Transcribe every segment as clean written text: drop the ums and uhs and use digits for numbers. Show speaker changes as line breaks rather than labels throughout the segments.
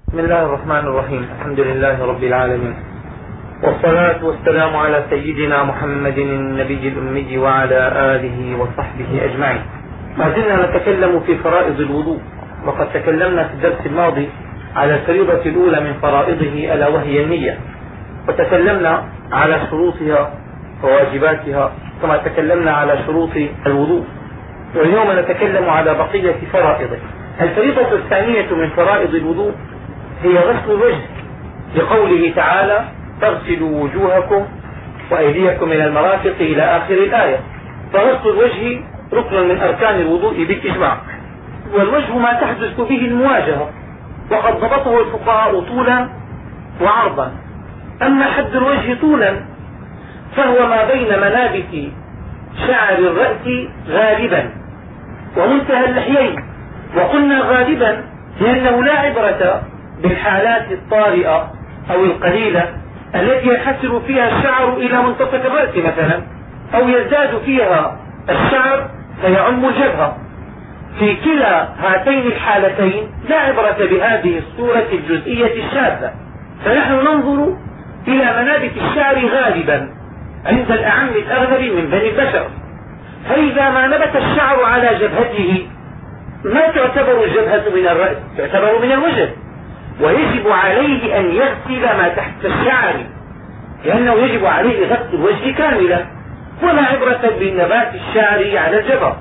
بسم الله الرحمن الرحيم. الحمد لله رب العالمين، والصلاة والسلام على سيدنا محمد النبي الأمي وعلى آله وصحبه أجمعين. ما زلنا نتكلم في فرائض الوضوء، وقد تكلمنا في الدرس الماضي على الفريضة الأولى من فرائضه ألا وهي النية، وتكلمنا على شروطها وواجباتها كما تكلمنا على شروط الوضوء. واليوم نتكلم على بقية فرائضه. الفريضة الثانية من فرائض الوضوء هي غسل الوجه، لقوله تعالى: تغسلوا وجوهكم وأيديكم إلى المرافق إلى آخر الآية. فغسل الوجه ركن من أركان الوضوء بالإجماع، والوجه ما تحدث به المواجهة، وقد ضبطه الفقهاء طولا وعرضا. أما حد الوجه طولا فهو ما بين منابت شعر الرأس غالبا ومنتهى اللحيين. وقلنا غالبا لأنه لا عبرة بالحالات الطارئة أو القليلة التي ينحسر فيها الشعر إلى منتصف الرأس مثلا، أو يزداد فيها الشعر فيعم الجبهة. في كلا هاتين الحالتين لا عبرة بهذه الصورة الجزئية الشاذة، فنحن ننظر إلى منابت الشعر غالبا عند الأعم الأغلب من بني البشر. فإذا ما نبت الشعر على جبهته ما تعتبر الجبهة من الرأس، تعتبر من الوجه، ويجب عليه أن يغسل ما تحت الشعر، لأنه يجب عليه غسل الوجه كاملا، ولا عبرة بنبات الشعر على الجبهة.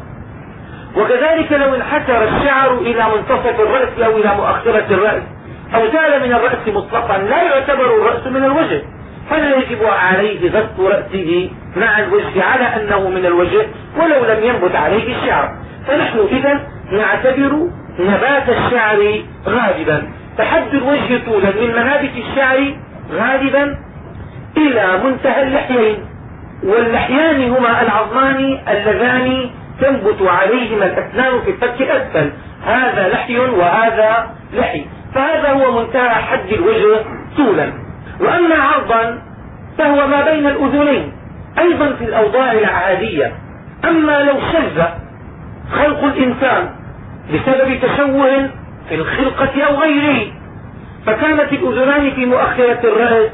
وكذلك لو انحسر الشعر إلى منتصف الرأس أو إلى مؤخرة الرأس أو زال من الرأس مطلقا لا يعتبر الرأس من الوجه، فلا يجب عليه غسل رأسه مع الوجه على أنه من الوجه ولو لم ينبت عليه الشعر. فنحن إذن نعتبر نبات الشعر غالبا، فحد الوجه طولا من منابت الشعر غالبا إلى منتهى اللحيين، واللحيان هما العظمان اللذان تنبت عليهما الأسنان في الفك الأسفل، هذا لحي وهذا لحي، فهذا هو منتهى حد الوجه طولا. وأما عرضا فهو ما بين الأذنين أيضا في الأوضاع العادية. أما لو شذ خلق الإنسان بسبب تشوه في الخلقة أو غيره فكانت الأذنان في مؤخرة الرأس،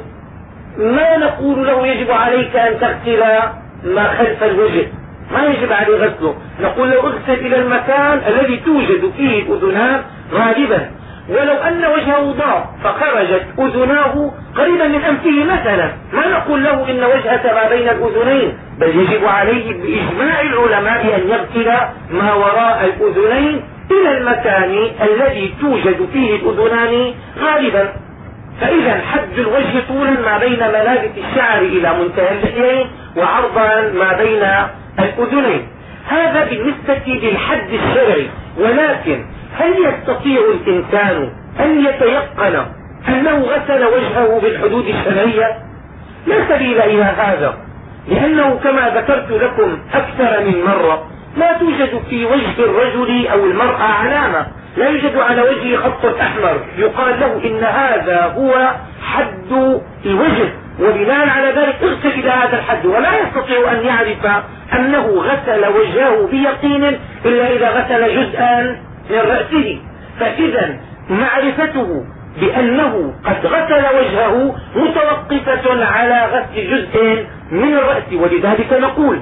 ما نقول له يجب عليك أن تغسل ما خلف الوجه، ما يجب عليه غسله، نقول له اغسل إلى المكان الذي توجد فيه الأذنان غالبا. ولو أن وجهه ضاق فخرجت أذناه قريبا من أنفه مثلا، ما نقول له إن وجهك ما بين الأذنين، بل يجب عليه بإجماع العلماء أن يغسل ما وراء الأذنين إلى المكان الذي توجد فيه الأذنان غالبا. فإذا حد الوجه طولا ما بين منابت الشعر إلى منتهى اللحيين، وعرضا ما بين الأذنين. هذا بالنسبة للحد الشرعي. ولكن هل يستطيع الإنسان أن يتيقن أنه غسل وجهه بالحدود الشرعية؟ لا سبيل إلى هذا، لأنه كما ذكرت لكم أكثر من مرة لا توجد في وجه الرجل أو المرأة علامة، لا يوجد على وجهه خط أحمر يقال له إن هذا هو حد الوجه، وبناء على ذلك اغسل إلى هذا الحد، ولا يستطيع أن يعرف أنه غسل وجهه بيقين إلا إذا غسل جزءا من رأسه. فإذا معرفته بأنه قد غسل وجهه متوقفة على غسل جزء من الرأس، ولذلك نقول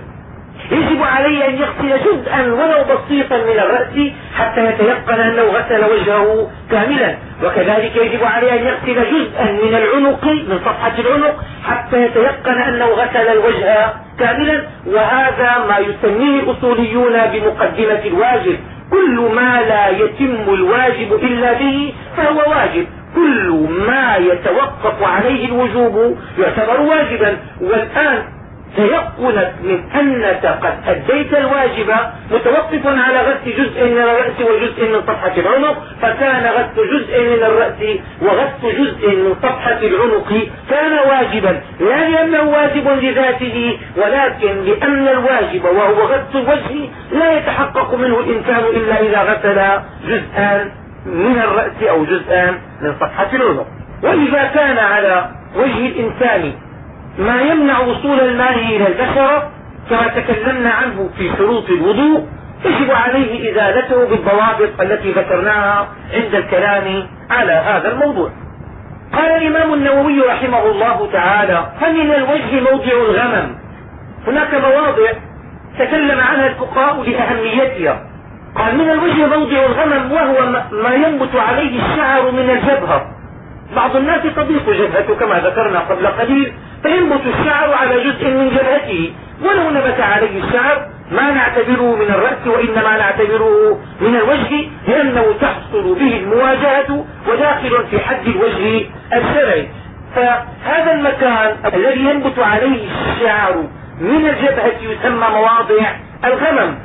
يجب عليه أن يغسل جزءا ولو بسيطا من الرأس حتى يتيقن أنه غسل وجهه كاملا. وكذلك يجب عليه أن يغسل جزءا من العنق، من صفحة العنق، حتى يتيقن أنه غسل الوجه كاملا. وهذا ما يسميه الأصوليون بمقدمة الواجب، كل ما لا يتم الواجب إلا به فهو واجب، كل ما يتوقف عليه الوجوب يعتبر واجبا. والآن تيقنت من أنك قد أديت الواجب متوقف على غسل جزء من الرأس وجزء من صفحة العنق، فكان غسل جزء من الرأس وغسل جزء من صفحة العنق كان واجبا، لا لأنه واجب لذاته، ولكن لأن الواجب وهو غسل الوجه لا يتحقق منه الإنسان إلا إذا غسل جزءا من الرأس أو جزءا من صفحة العنق. وإذا كان على وجه الإنسان ما يمنع وصول الماء إلى البشرة كما تكلمنا عنه في شروط الوضوء، يجب عليه إزالته بالضوابط التي ذكرناها عند الكلام على هذا الموضوع. قال الإمام النووي رحمه الله تعالى: فمن الوجه موضع الغمم. هناك مواضع تكلم عنها الفقهاء لأهميتها. قال: من الوجه موضع الغمم، وهو ما ينبت عليه الشعر من الجبهة. بعض الناس تضيق جبهته كما ذكرنا قبل قليل، فينبت الشعر على جزء من جبهته، ولو نبت عليه الشعر ما نعتبره من الرأس، وإنما نعتبره من الوجه، لأنه تحصل به المواجهة وداخل في حد الوجه الشرعي. فهذا المكان الذي ينبت عليه الشعر من الجبهة يسمى مواضع الغمم.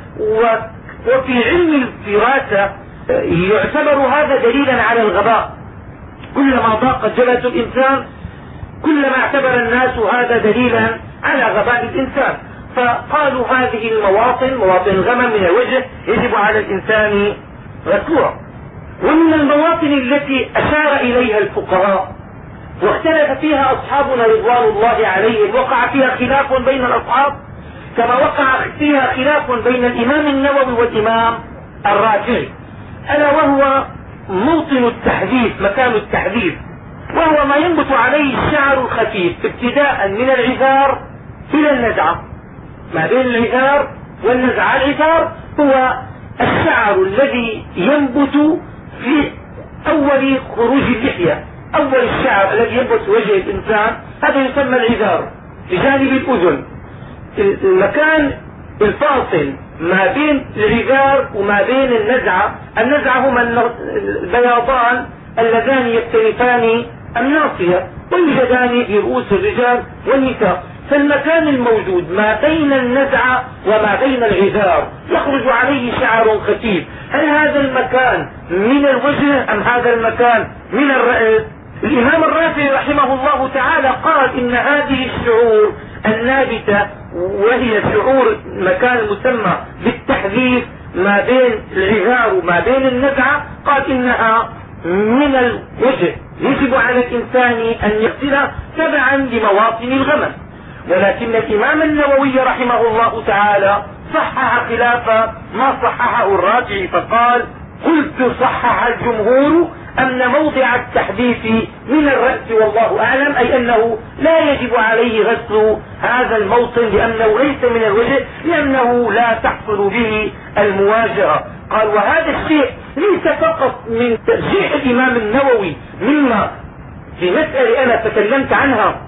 وفي علم الفراسة يعتبر هذا دليلا على الغباء. كلما ضاقت جبهة الإنسان كلما اعتبر الناس هذا دليلا على غباء الإنسان، فقالوا هذه المواطن، مواطن الغمم من الوجه، يجب على الإنسان غسلها. ومن المواطن التي أشار إليها الفقهاء واختلف فيها أصحابنا رضوان الله عليهم، وقع فيها خلاف بين الأصحاب كما وقع فيها خلاف بين الإمام النووي والإمام الرافعي، ألا وهو موطن التحديث، مكان التحديث، وهو ما ينبت عليه الشعر الخفيف ابتداء من العذار إلى النزعة، ما بين العذار والنزعة. العذار هو الشعر الذي ينبت في أول خروج اللحية، أول الشعر الذي ينبت في وجه الإنسان، هذا يسمى العذار بجانب الأذن. المكان الفاصل ما بين العذار وما بين النزعة، النزعة هما البياضان اللذان يختلفان الناصية ويوجدان في رؤوس الرجال والنساء. فالمكان الموجود ما بين النزعة وما بين العذار يخرج عليه شعر خفيف. هل هذا المكان من الوجه أم هذا المكان من الرأس؟ الإمام الرافعي رحمه الله تعالى قال إن هذه الشعور النابتة، وهي شعور مكان مسمى بالتحذير ما بين العذار وما بين النزعة، قال إنها من الوجه، يجب على الإنسان أن يغسلها تبعا لمواطن الغمم. ولكن الإمام النووي رحمه الله تعالى صحح خلاف ما صححه الرافعي، فقال: قلت صحح الجمهور أن موضع التحديث من الرأس والله أعلم، أي أنه لا يجب عليه غسل هذا الموطن لأنه ليس من الوجه، لأنه لا تحصل به المواجهة. قال: وهذا الشيء ليس فقط من ترجيح الإمام النووي مما في مسألة أنا تكلمت عنها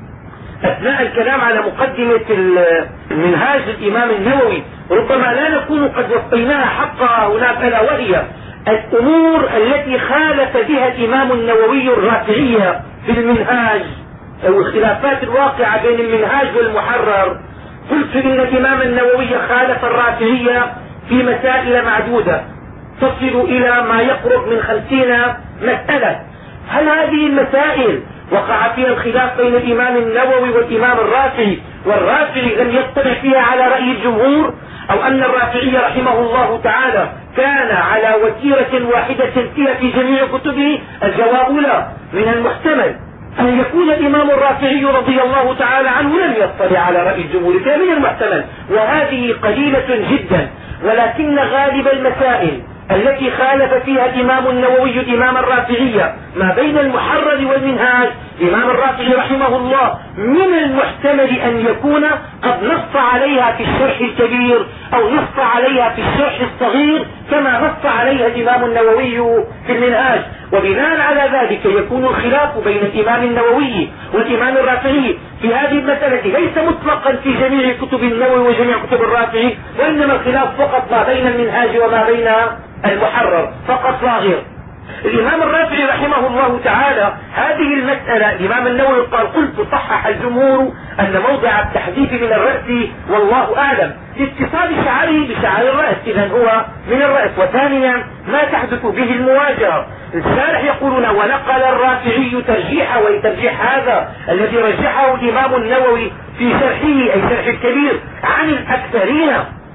أثناء الكلام على مقدمة منهاج الإمام النووي، ربما لا نكون قد وفيناها حقها هناك، ألا وهي الأمور التي خالف بها الإمام النووي الرافعية في المنهاج، أو الخلافات الواقعة بين المنهاج والمحرر. قلت إن الإمام النووي خالف الرافعية في مسائل معدودة تصل إلى ما يقرب من 50 مسألة. هل هذه المسائل وقع فيها الخلاف بين الإمام النووي والإمام الرافعي، والرافعي لم يطلع فيها على رأي الجمهور، أو أن الرافعي رحمه الله تعالى كان على وتيرة واحدة فيها في جميع كتبه؟ الجواب لا. من المحتمل أن يكون الإمام الرافعي رضي الله تعالى عنه لم يطلع على رأي الجمهور، من المحتمل، وهذه قليلة جدا. ولكن غالب المسائل التي خالف فيها الإمام النووي الإمام الرافعي ما بين المحرر والمنهاج، الإمام الرافعي رحمه الله من المحتمل أن يكون قد نص عليها في الشرح الكبير أو نص عليها في الشرح الصغير كما نص عليها الإمام النووي في المنهاج. وبناء على ذلك يكون الخلاف بين الإمام النووي والإمام الرافعي في هذه المسألة ليس مطلقا في جميع كتب النووي وجميع كتب الرافعي، وإنما الخلاف فقط ما بين المنهاج وما بين المحرر فقط لا غير. الإمام الرافعي رحمه الله تعالى هذه المسألة الإمام النووي قال: قلت صحح الجمهور أن موضع التحديث من الرأس والله أعلم، لاتصال شعره بشعر الرأس، إذن هو من الرأس. وثانيا ما تحدث به المواجهة. الشارح يقولون: ونقل الرافعي ترجيحه، وترجيح هذا الذي رجحه الإمام النووي في شرحه أي شرح الكبير عن الأكثرين.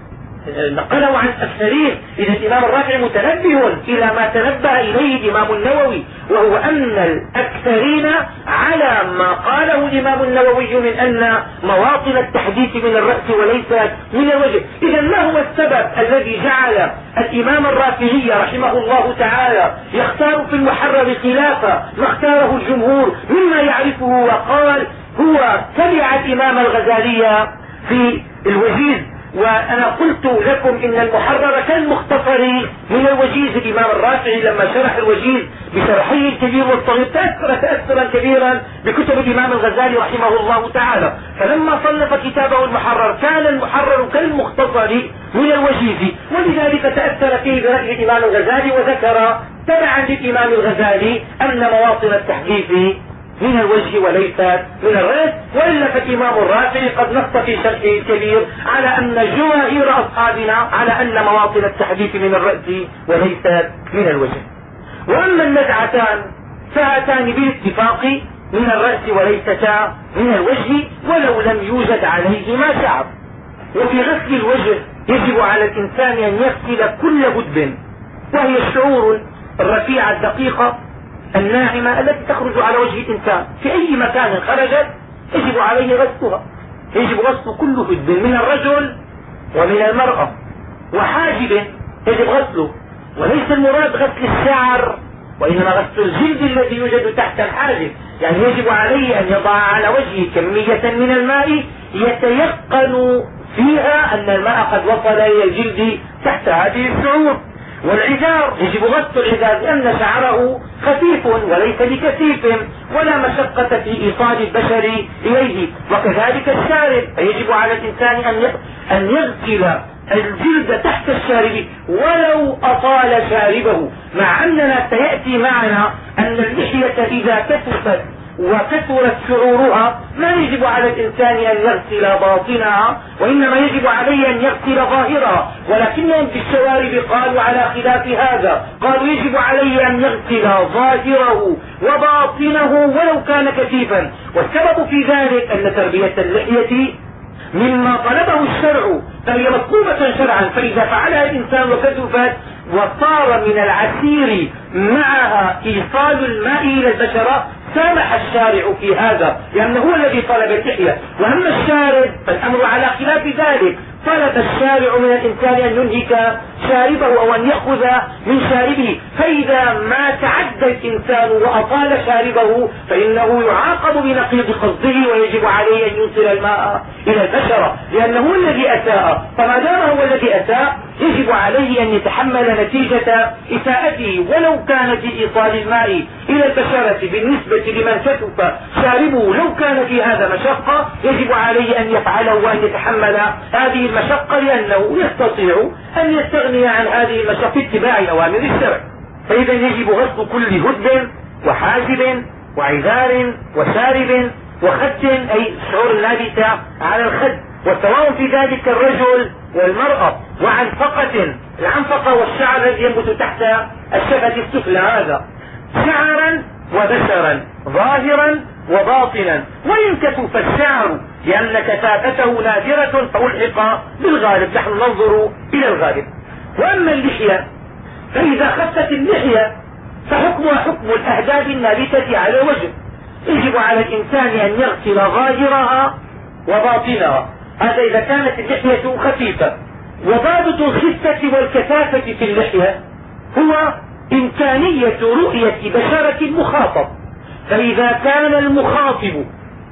نقله عن أكثرين. إذا الإمام الرافعي متنبه إلى ما تنبه إليه الإمام النووي، وهو أن الأكثرين على ما قاله الإمام النووي من أن مواطن التحديث من الرأس وليس من الوجه. إذا ما هو السبب الذي جعل الإمام الرافعي رحمه الله تعالى يختار في المحرر خلافة ما اختاره الجمهور مما يعرفه، وقال هو تبع الإمام الغزالي في الوجيز؟ وأنا قلت لكم إن المحرر كالمختصر من الوجيز. الإمام الرافعي لما شرح الوجيز بشرحه الكبير والصغير تأثر تأثرا كبيرا بكتب الإمام الغزالي رحمه الله تعالى، فلما صنف كتابه المحرر كان المحرر كالمختصر من الوجيز، ولذلك تأثر فيه برأي الإمام الغزالي، وذكر تبعا للإمام الغزالي أن مواطن التحديث من الوجه وليس من الرأس. وإلا فالإمام الرافعي قد نص في شرحه الكبير على أن جماهير أصحابنا على أن مواطن التحديث من الرأس وليس من الوجه. وأما النزعتان فاتان بالاتفاق من الرأس وليستا من الوجه ولو لم يوجد عليهما شعر. وفي غسل الوجه يجب على الإنسان أن يغسل كل هدب، وهي الشعور الرفيعة الدقيقة الناعمة التي تخرج على وجه الإنسان في أي مكان خرجت يجب عليه غسلها. يجب غسل كل هدب من الرجل ومن المرأة، وحاجب يجب غسله، وليس المراد غسل الشعر وإنما غسل الجلد الذي يوجد تحت الحاجب. يعني يجب عليه أن يضع على وجهه كمية من الماء يتيقن فيها أن الماء قد وصل إلى الجلد تحت هذه الشعور. والعذار يجب غسل العذار لأن شعره خفيف وليس بكثيف ولا مشقة في إيصال البشر إليه. وكذلك الشارب، فيجب على الإنسان أن يغسل الجلد تحت الشارب ولو أطال شاربه، مع أننا سيأتي معنا أن اللحية إذا كثفت وكثرت شعورها ما يجب على الإنسان أن يغسل باطنها، وإنما يجب عليه أن يغسل ظاهرها. ولكنهم في الشوارب قالوا على خلاف هذا، قالوا يجب عليه أن يغسل ظاهره وباطنه ولو كان كثيفا. والسبب في ذلك أن تربية اللحية مما طلبه الشرع، فهي مطلوبة شرعا، فإذا فعلها الإنسان وكثفت وصار من العسير معها إيصال الماء إلى البشرة سامح الشارع في هذا لأنه هو الذي طلب اللحية. وأما الشارب فالأمر على خلاف ذلك، طلب الشارع من الإنسان أن ينهك شاربه أو أن يأخذ من شاربه، فإذا ما تعدى الإنسان وأطال شاربه فإنه يعاقب بنقيض قصده ويجب عليه أن يوصل الماء إلى البشرة لأنه الذي أساء. فما دام هو الذي أساء يجب عليه أن يتحمل نتيجة إساءته ولو كان في إيصال الماء إلى البشرة. بالنسبة لمن كثف شاربه لو كان في هذا مشقة يجب عليه أن يفعله وأن يتحمل هذه المشقة لأنه يستطيع أن يستغني عن هذه المشقة في اتباع أوامر الشرع. فإذا يجب غسل كل هدب وحاجب وعذار وشارب وخد، أي الشعور النابتة على الخد، وسواء في ذلك الرجل والمرأة. وعنفقة، العنفقة والشعر الذي ينبت تحت الشفة السفلى، هذا شعرا وبشرا ظاهرا وباطنا. وإن كثف الشعر لأن كثافته نادرة فألحق بالغالب، نحن ننظر إلى الغالب. وأما اللحية فإذا خفت اللحية فحكمها حكم الأهداب النابتة على الوجه، يجب على الإنسان أن يغسل ظاهرها وباطنها، هذا إذا كانت اللحية خفيفة. وضابط الخفة والكثافة في اللحية هو إمكانية رؤية بشرة المخاطب، فإذا كان المخاطب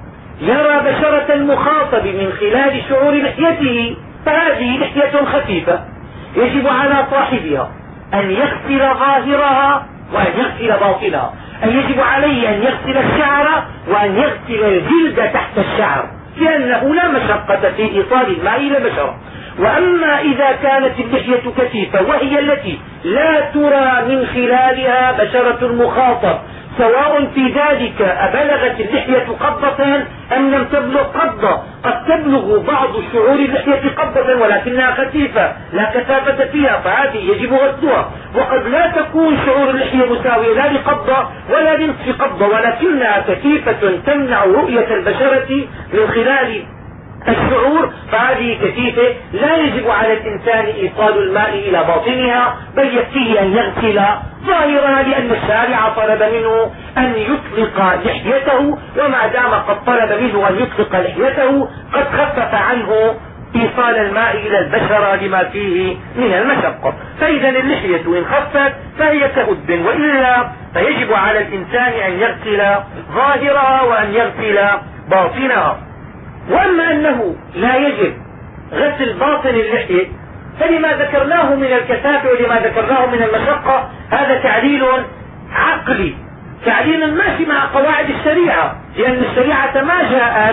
يرى بشرة المخاطب من خلال شعور لحيته فهذه لحية خفيفة، يجب على صاحبها أن يغسل ظاهرها وأن يغسل باطنها، أن يجب عليه أن يغسل الشعر وأن يغسل الجلد تحت الشعر لأنه لا مشقة في إيصال الماء إلى البشرة. وأما إذا كانت اللحية كثيفة وهي التي لا ترى من خلالها بشرة المخاطب، سواء في ذلك أبلغت اللحية قبضة أم لم تبلغ قبضة، قد تبلغ بعض شعور اللحية قبضة ولكنها خفيفة لا كثافة فيها، فهذه يجب غسلها. وقد لا تكون شعور اللحية مساوية لا لقبضة ولا لنصف قبضة ولكنها كثيفة تمنع رؤية البشرة من خلال الشعور فهذه كثيفة لا يجب على الإنسان إيصال الماء إلى باطنها، بل يكفيه أن يغسل ظاهرها، لأن الشارع طلب منه أن يطلق لحيته، وما دام قد طلب منه أن يطلق لحيته قد خفف عنه إيصال الماء إلى البشرة لما فيه من المشقة. فإذا اللحية إن خفت فهي كهد، وإلا فيجب على الإنسان أن يغسل ظاهرها وأن يغسل باطنها. وأما أنه لا يجب غسل باطن اللحية فلما ذكرناه من الكثافة ولما ذكرناه من المشقة هذا تعليل عقلي، تعليل ماشي مع قواعد الشريعة، لأن الشريعة ما جاءت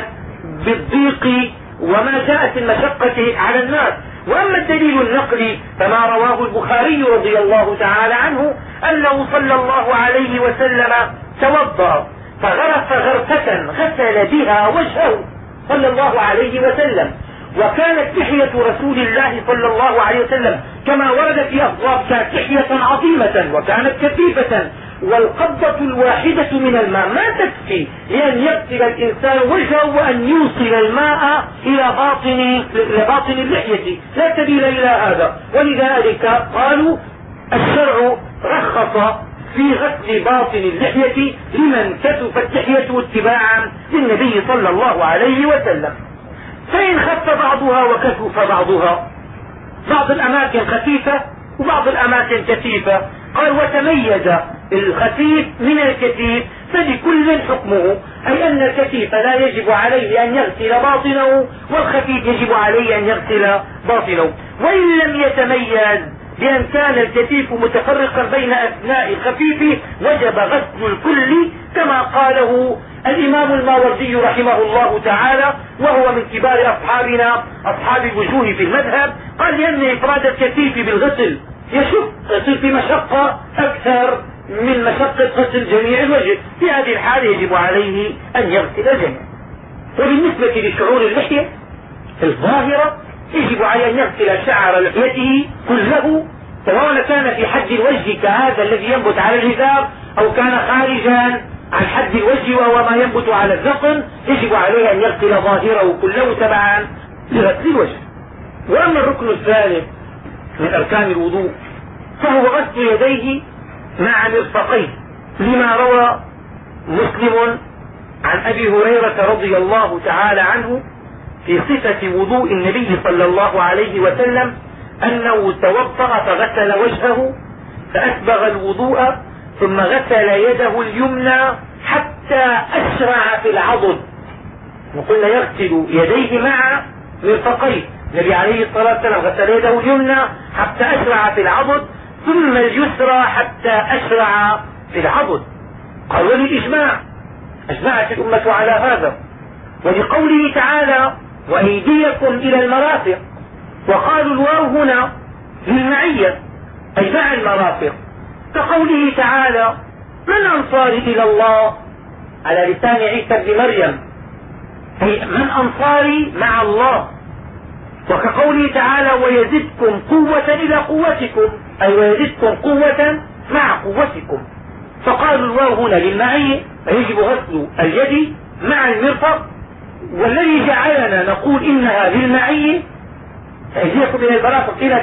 بالضيق وما جاءت المشقة على الناس. وأما الدليل النقلي فما رواه البخاري رضي الله تعالى عنه أنه صلى الله عليه وسلم توضأ فغرف غرفة غسل بها وجهه صلى الله عليه وسلم، وكانت لحية رسول الله صلى الله عليه وسلم كما ورد في أبواب كانت لحية عظيمة وكانت كثيفة، والقبضة الواحدة من الماء ما تكفي لأن يغسل الإنسان وجهه وأن يوصل الماء إلى باطن اللحية، لا سبيل إلى هذا. ولذلك قالوا الشرع رخص في غسل باطن اللحية لمن كثفت لحيته اتباعا للنبي صلى الله عليه وسلم. فإن خف بعضها وكثف بعضها، بعض الأماكن خفيفة وبعض الأماكن كثيفة، قال وتميز الخفيف من الكثيف فلكل حكمه، أي أن الكثيف لا يجب عليه أن يغسل باطنه والخفيف يجب عليه أن يغسل باطنه. وإن لم يتميز بأن كان الكثيف متفرقا بين أثناء الخفيف وجب غسل الكل كما قاله الإمام الماوردي رحمه الله تعالى، وهو من كبار أصحابنا أصحاب الوجوه في المذهب. قال لأن إفراد الكثيف بالغسل يشق يصير في مشقة أكثر من مشقة غسل جميع الوجه، في هذه الحالة يجب عليه أن يغسل الجميع. وبالنسبة لشعور اللحية الظاهرة يجب عليه أن يغسل شعر لحيته كله، سواء كان في حد الوجه كهذا الذي ينبت على الجذار أو كان خارجا عن حد الوجه وهو ما ينبت على الذقن، يجب عليه أن يغسل ظاهره كله تبعا لغسل الوجه. وأما الركن الثالث من أركان الوضوء فهو غسل يديه مع مرفقيه، لما روى مسلم عن أبي هريرة رضي الله تعالى عنه في صفة وضوء النبي صلى الله عليه وسلم أنه توضأ فغسل وجهه فأسبغ الوضوء ثم غسل يده اليمنى حتى أشرع في العضد، وقلنا يغسل يديه مع مرفقيه. النبي عليه الصلاة والسلام غسل يده اليمنى حتى أشرع في العضد ثم اليسرى حتى أشرع في العضد. قال وللإجماع أجمعت الأمة على هذا، ولقوله تعالى وأيديكم إلى المرافق، وقالوا الواو هنا للمعية أي مع المرافق، كقوله تعالى من أنصاري إلى الله على لسان عيسى بن مريم، أي من أنصاري مع الله. وكقوله تعالى ويزدكم قوة إلى قوتكم، أي ويزدكم قوة مع قوتكم. فقالوا الواو هنا للمعية فيجب غسل اليد مع المرفق، والذي جعلنا نقول إنها للمعية أيديكم إلى المرافق هنا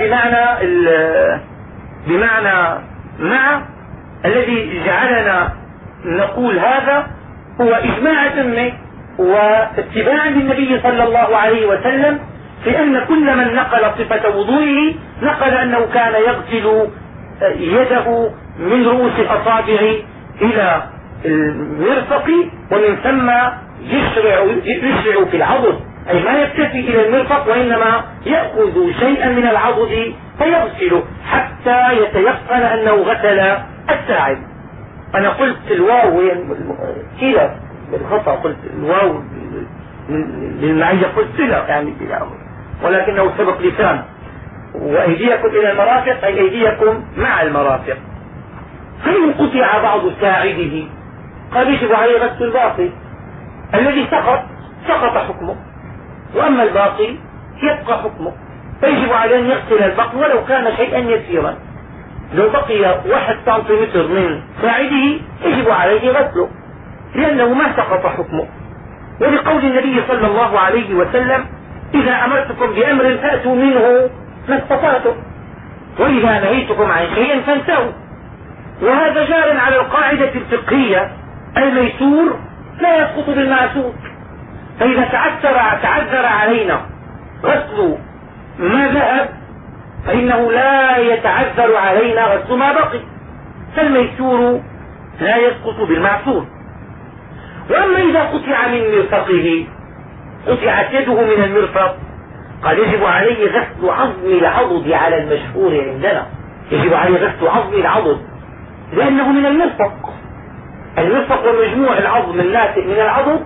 بمعنى مع، الذي جعلنا نقول هذا هو إجماع الأمة واتباعا للنبي صلى الله عليه وسلم، في أن كل من نقل صفة وضوئه نقل أنه كان يغسل يده من رؤوس الأصابع إلى المرفق، ومن ثم يشرع في العضد، أي ما يكتفي إلى المرفق وإنما يأخذ شيئا من العضد فيغسله حتى يتيقن أنه غسل الساعد. أنا قلت الواو كلا بالخطأ، قلت الواو للمعية قلت سلة يعني، ولكنه سبق لسان. وأيديكم إلى المرافق أي أيديكم مع المرافق. فإن قطع بعض ساعده قال يجب عليه غسل الباقي، الذي سقط حكمه، وأما الباقي يبقى حكمه، فيجب عليه أن يغسل الباقي ولو كان شيئا يسيرا. لو بقي 1 سنتيمتر من ساعده يجب عليه غسله لأنه ما سقط حكمه. ولقول النبي صلى الله عليه وسلم إذا أمرتكم بأمر فأتوا منه ما استطعتم، وإذا نهيتكم عن شيء فانتهوا. وهذا جار على القاعدة الفقهية: الميسور لا يسقط بالمعسور. فإذا تعذر علينا غسل ما ذهب فإنه لا يتعذر علينا غسل ما بقي، فالميسور لا يسقط بالمعسور. وأما إذا قطع من مرفقه، قطعت يده من المرفق، قد يجب عليه غسل عظم العضد على المشهور عندنا، يجب عليه غسل عظم العضد لأنه من المرفق. المرفق ومجموع العظم الناتئ من العضد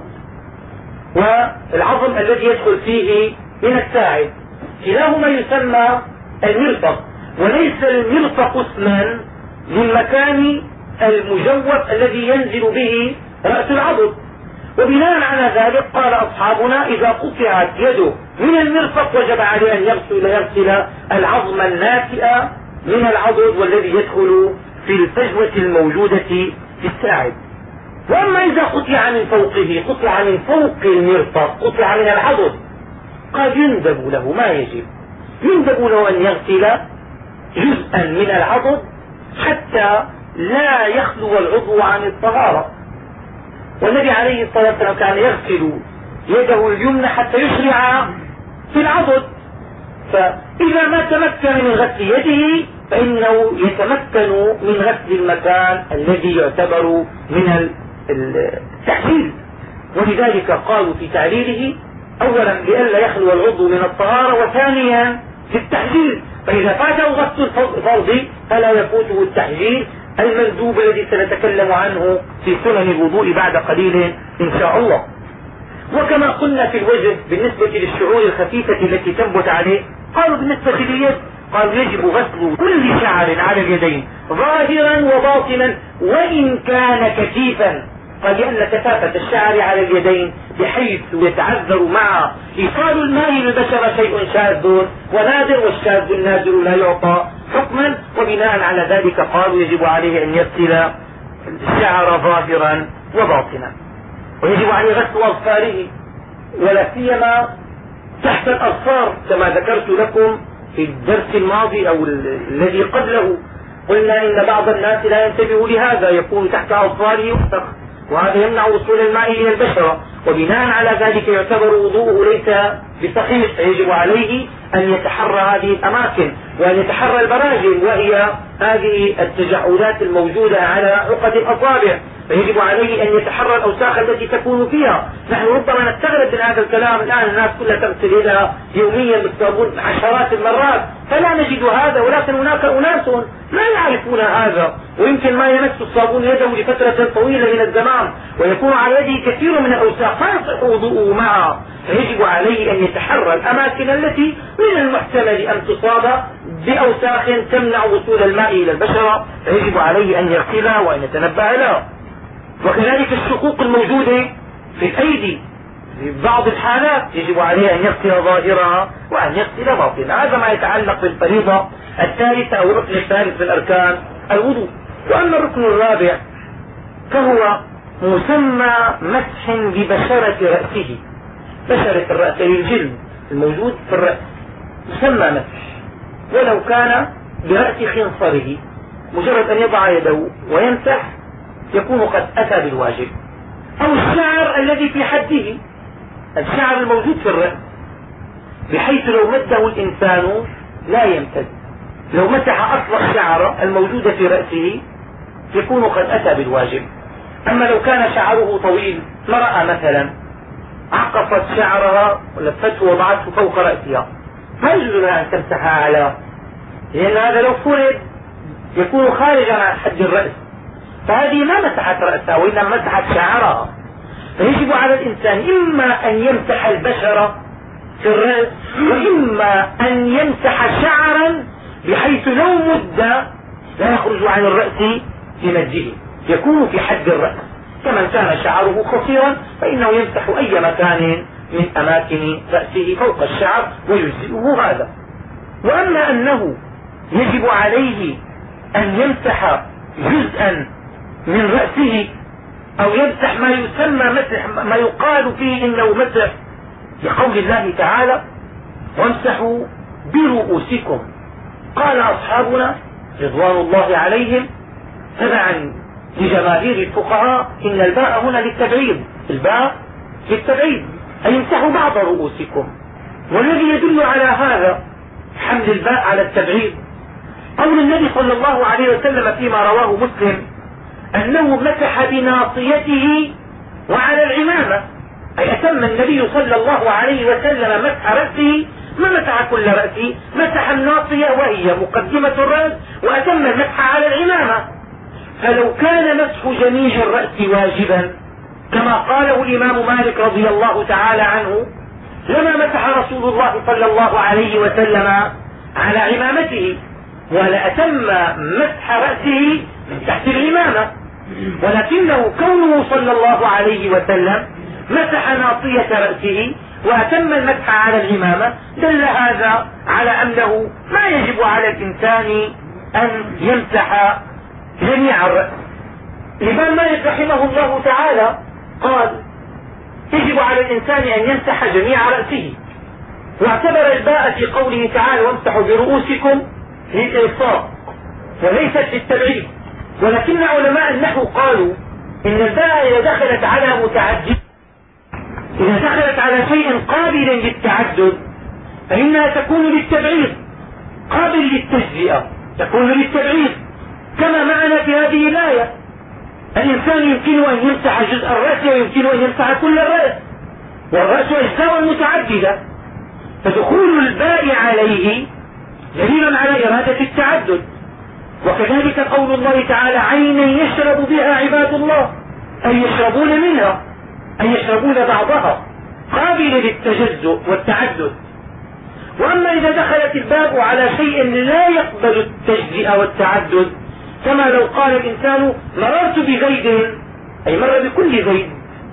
والعظم الذي يدخل فيه من الساعد، كلاهما يسمى المرفق، وليس المرفق اسما للمكان المجوف الذي ينزل به رأس العضد. وبناء على ذلك قال أصحابنا: إذا قطعت يده من المرفق وجب عليه أن يغسل العظم الناتئ من العضد والذي يدخل في الفجوة الموجودة في الساعد. وأما إذا قطع من فوقه، قطع من فوق المرفق، قطع من العضد، قد يندب له ما يجب، يندب له أن يغسل جزءا من العضد حتى لا يخلو العضو عن الطهارة. والنبي عليه الصلاة والسلام كان يغسل يده اليمنى حتى يشرع في العضد، فإذا ما تمكن من غسل يده فإنه يتمكن من غسل المكان الذي يعتبر من التحليل. ولذلك قالوا في تعليله: أولا لئلا يخلو العضو من الطهارة، وثانيا في التحليل، فإذا فاته غسل الفرض فلا يفوته التحليل المندوب الذي سنتكلم عنه في سنن الوضوء بعد قليل إن شاء الله. وكما قلنا في الوجه بالنسبة للشعور الخفيفة التي تنبت عليه، قالوا بالنسبة لليد قالوا يجب غسل كل شعر على اليدين ظاهرا وباطنا وإن كان كثيفا، قال لأن كثافة الشعر على اليدين بحيث يتعذر مع إيصال الماء للبشرة شيء شاذ ونادر، والشاذ النادر لا يعطى حكما. وبناء على ذلك قالوا يجب عليه أن يغسل الشعر ظاهرا وباطنا، ويجب عليه غسل أظفاره، ولا سيما تحت الأظفار كما ذكرت لكم في الدرس الماضي أو الذي قبله. قلنا إن بعض الناس لا ينتبه لهذا، يكون تحت أظفاره وسخ، وهذا يمنع وصول الماء إلى البشرة، وبناء على ذلك يعتبر وضوءه ليس بصحيح، فيجب عليه أن يتحرى هذه الأماكن وأن يتحرى البراجم، وهي هذه التجعلات الموجودة على عقد الأصابع، فيجب عليه أن يتحرى الأوساخ التي تكون فيها. نحن ربما نستغرب من هذا الكلام، الآن الناس كلها تغسل يدها يوميا بالصابون عشرات المرات، فلا نجد هذا، ولكن هناك أناس لا يعرفون هذا، ويمكن ما يمس الصابون يده لفترة طويلة من الزمان ويكون على يده كثير من الأوساخ فيصح وضوءه معها، فيجب عليه أن يتحرى الأماكن التي من المحتمل أن تصاب بأوساخ تمنع وصول الماء إلى البشرة، فيجب عليه أن يغسلها وأن يتنبه لها. وكذلك الشقوق الموجودة في الأيدي في بعض الحالات يجب عليه أن يغسل ظاهرها وأن يغسل باطنها، هذا ما يتعلق بالفريضة الثالثة أو الركن الثالث من أركان الوضوء. وأما الركن الرابع فهو مسمى مسح ببشرة رأسه، بشرة الرأس الجلد الموجود في الرأس مسمى مسح، ولو كان برأس خنصره، مجرد أن يضع يده ويمسح يكون قد أتى بالواجب. أو الشعر الذي في حده، الشعر الموجود في الرأس بحيث لو مده الإنسان لا يمتد، لو مسح أصل الشعر الموجودة في رأسه يكون قد أتى بالواجب. أما لو كان شعره طويل، امرأة مثلا عقفت شعرها ولفته وضعته فوق رأسها، ما يجوز لها أن تمسحها على، لأن هذا لو فرد يكون خارجا عن حد الرأس، فهذه ما مسحت رأسها وإنما مسحت شعرها. فيجب على الإنسان إما أن يمسح البشرة في الرأس، وإما أن يمسح شعرا بحيث لو مد لا يخرج عن الرأس بمده، يكون في حد الرأس. كمن كان شعره قصيرا فإنه يمسح أي مكان من أماكن رأسه فوق الشعر ويجزئه هذا. وأما أنه يجب عليه أن يمسح جزءا من رأسه أو يمسح ما يسمى مسح، ما يقال فيه إنه مسح لقول الله تعالى: وامسحوا برؤوسكم. قال أصحابنا رضوان الله عليهم تبعا لجماهير الفقهاء إن الباء هنا للتبعيض، الباء للتبعيض، أي امسحوا بعض رؤوسكم. والذي يدل على هذا حمل الباء على التبعيض قول النبي صلى الله عليه وسلم فيما رواه مسلم أنه مسح بناصيته وعلى العمامة، أي أتم النبي صلى الله عليه وسلم مسح رأسه، ما مسح كل رأسه، مسح الناصية وهي مقدمة الرأس، وأتم المسح على العمامة. فلو كان مسح جميع الرأس واجبا كما قاله الإمام مالك رضي الله تعالى عنه لما مسح رسول الله صلى الله عليه وسلم على عمامته، ولأتم مسح رأسه من تحت العمامة. ولكنه كونه صلى الله عليه وسلم مسح ناصية رأسه وأتم المسح على العمامة دل هذا على أنه ما يجب على الإنسان أن يمسح جميع الرأس. الإمام مالك رحمه الله تعالى قال يجب على الإنسان أن يمسح جميع رأسه، واعتبر الباء في قوله تعالى وامسحوا برؤوسكم للإلصاق وليست للتبعيد. ولكن علماء النحو قالوا إن الباء إذا دخلت على متعدد، إذا دخلت على شيء قابل للتعدد فإنها تكون للتبعيد، قابل للتجزئة تكون للتبعيد، كما معنا في هذه الآية الإنسان يمكنه أن يمسح جزء الرأس ويمكنه أن يمسح كل الرأس، والرأس أجزاء متعددة، فدخول الباء عليه دليل على إرادة التعدد. وكذلك قول الله تعالى عينا يشرب بها عباد الله، أي يشربون منها، أي يشربون بعضها، قابل للتجزؤ والتعدد. وأما إذا دخلت الباء على شيء لا يقبل التجزئة والتعدد، كما لو قال الإنسان مررت بزيد أي مر بكل زيد،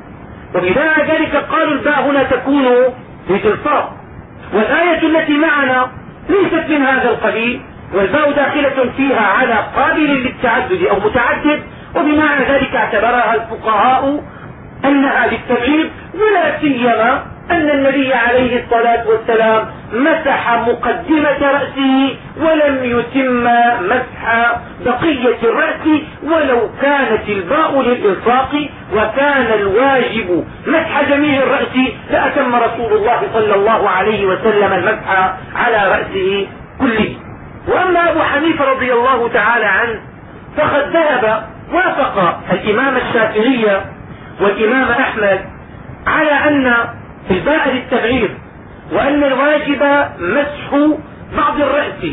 وبناء ذلك قالوا الباء هنا تكون للإلصاق. والآية التي معنا ليست من هذا القبيل، والباء داخلة فيها على قابل للتعدد أو متعدد، وبناء ذلك اعتبرها الفقهاء أنها للتبعيض، ولا سيما أن النبي عليه الصلاة والسلام مسح مقدمة رأسه ولم يتم مسح بقية الرأس ولو كانت الباء للإلصاق وكان الواجب مسح جميع الرأس لأتم رسول الله صلى الله عليه وسلم المسح على رأسه كله. وأما أبو حنيفة رضي الله تعالى عنه فقد ذهب وافق الإمام الشافعي والإمام أحمد على أن الباء للتبعيض وأن الواجب مسح بعض الرأس،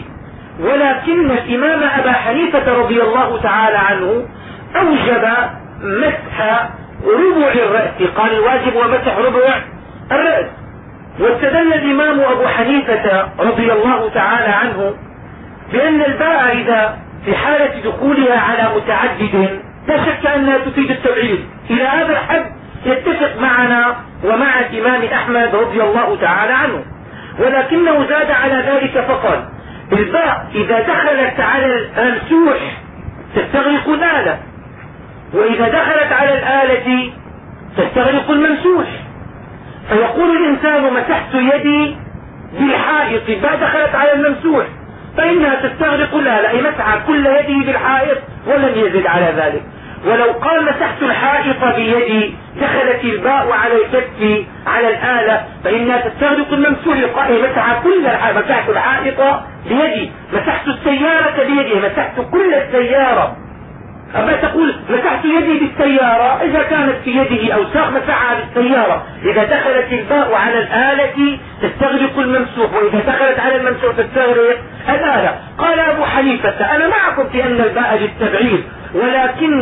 ولكن الإمام أبا حنيفة رضي الله تعالى عنه أوجب مسح ربع الرأس، قال الواجب ومسح ربع الرأس. واستدل الإمام أبو حنيفة رضي الله تعالى عنه بأن الباء إذا في حالة دخولها على متعدد لا شك أنها تفيد التبعيض، إلى هذا الحد يتفق معنا ومع الإمام أحمد رضي الله تعالى عنه. ولكنه زاد على ذلك فقال الباء إذا دخلت على الممسوح تستغرق الآلة، وإذا دخلت على الآلة تستغرق الممسوح. فيقول الإنسان مسحت يدي بالحائط، الباء دخلت على الممسوح فإنها تستغرق الآلة، أي مسح كل يده بالحائط ولم يزد على ذلك. ولو قال مسحت الحائط بيدي دخلت الباء على الكف على الآلة فإنها تستغرق الممسوح، يقال مسح كل مسحت الحائط بيدي، مسحت السيارة بيدي، مسحت كل السيارة. أما تقول مسحت يدي بالسيارة إذا كانت في يده أوساخ مسحها بالسيارة، إذا دخلت الباء على الآلة تستغرق الممسوح، وإذا دخلت على الممسوح تستغرق الآلة. قال أبو حنيفة أنا معكم في أن الباء للتبعيض، ولكن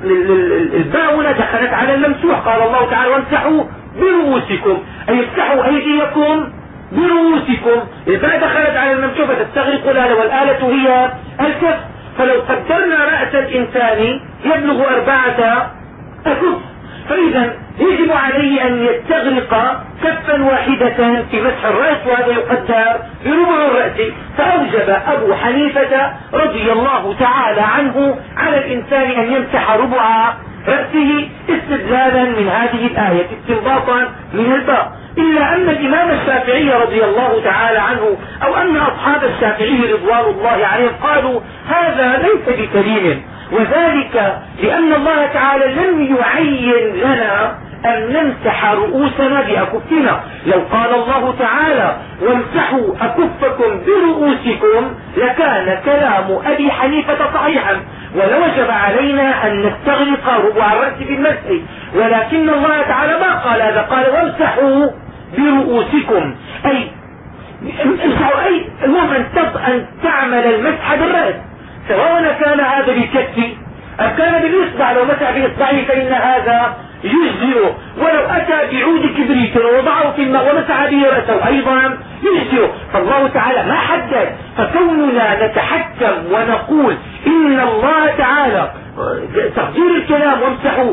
الباء هنا دخلت على الممسوح، قال الله تعالى وامسحوا برؤوسكم، أي امسحوا أيديكم برؤوسكم، الباء دخلت على الممسوح فتستغرق الآلة، والآلة هي الكف. فلو قدرنا رأس الإنسان يبلغ 4 أكف، فإذا يجب عليه أن يستغرق كفا واحدة في مسح الرأس، وهذا يقدر بربع الرأس. فأوجب أبو حنيفة رضي الله تعالى عنه على الإنسان أن يمسح ربع رأسه استدلالا من هذه الآية استنباطا من الباء. إلا أن الإمام الشافعي رضي الله تعالى عنه أو أن أصحاب الشافعي رضوان الله عليهم قالوا هذا ليس بسليم، وذلك لأن الله تعالى لم يعين لنا أن نمسح رؤوسنا بأكفنا. لو قال الله تعالى وامسحوا أكفكم برؤوسكم لكان كلام أبي حنيفة صحيحا ولوجب علينا أن نستغرق ربع الرأس بالمسح، ولكن الله تعالى ما قال هذا، قال وامسحوا برؤوسكم، أي امسحوا، أي المهم أن تعمل المسح بالرأس، سواء كان هذا بالكف أم كان بالإصبع. لو مسح بإصبعه فإن هذا يجزئ، ولو أتى بعود كبريت ووضعه في الماء ومسح به رأسه أيضا يجزئ. فالله تعالى ما حدد، فكوننا نتحكم ونقول إن الله تعالى تقدير الكلام وامسحوا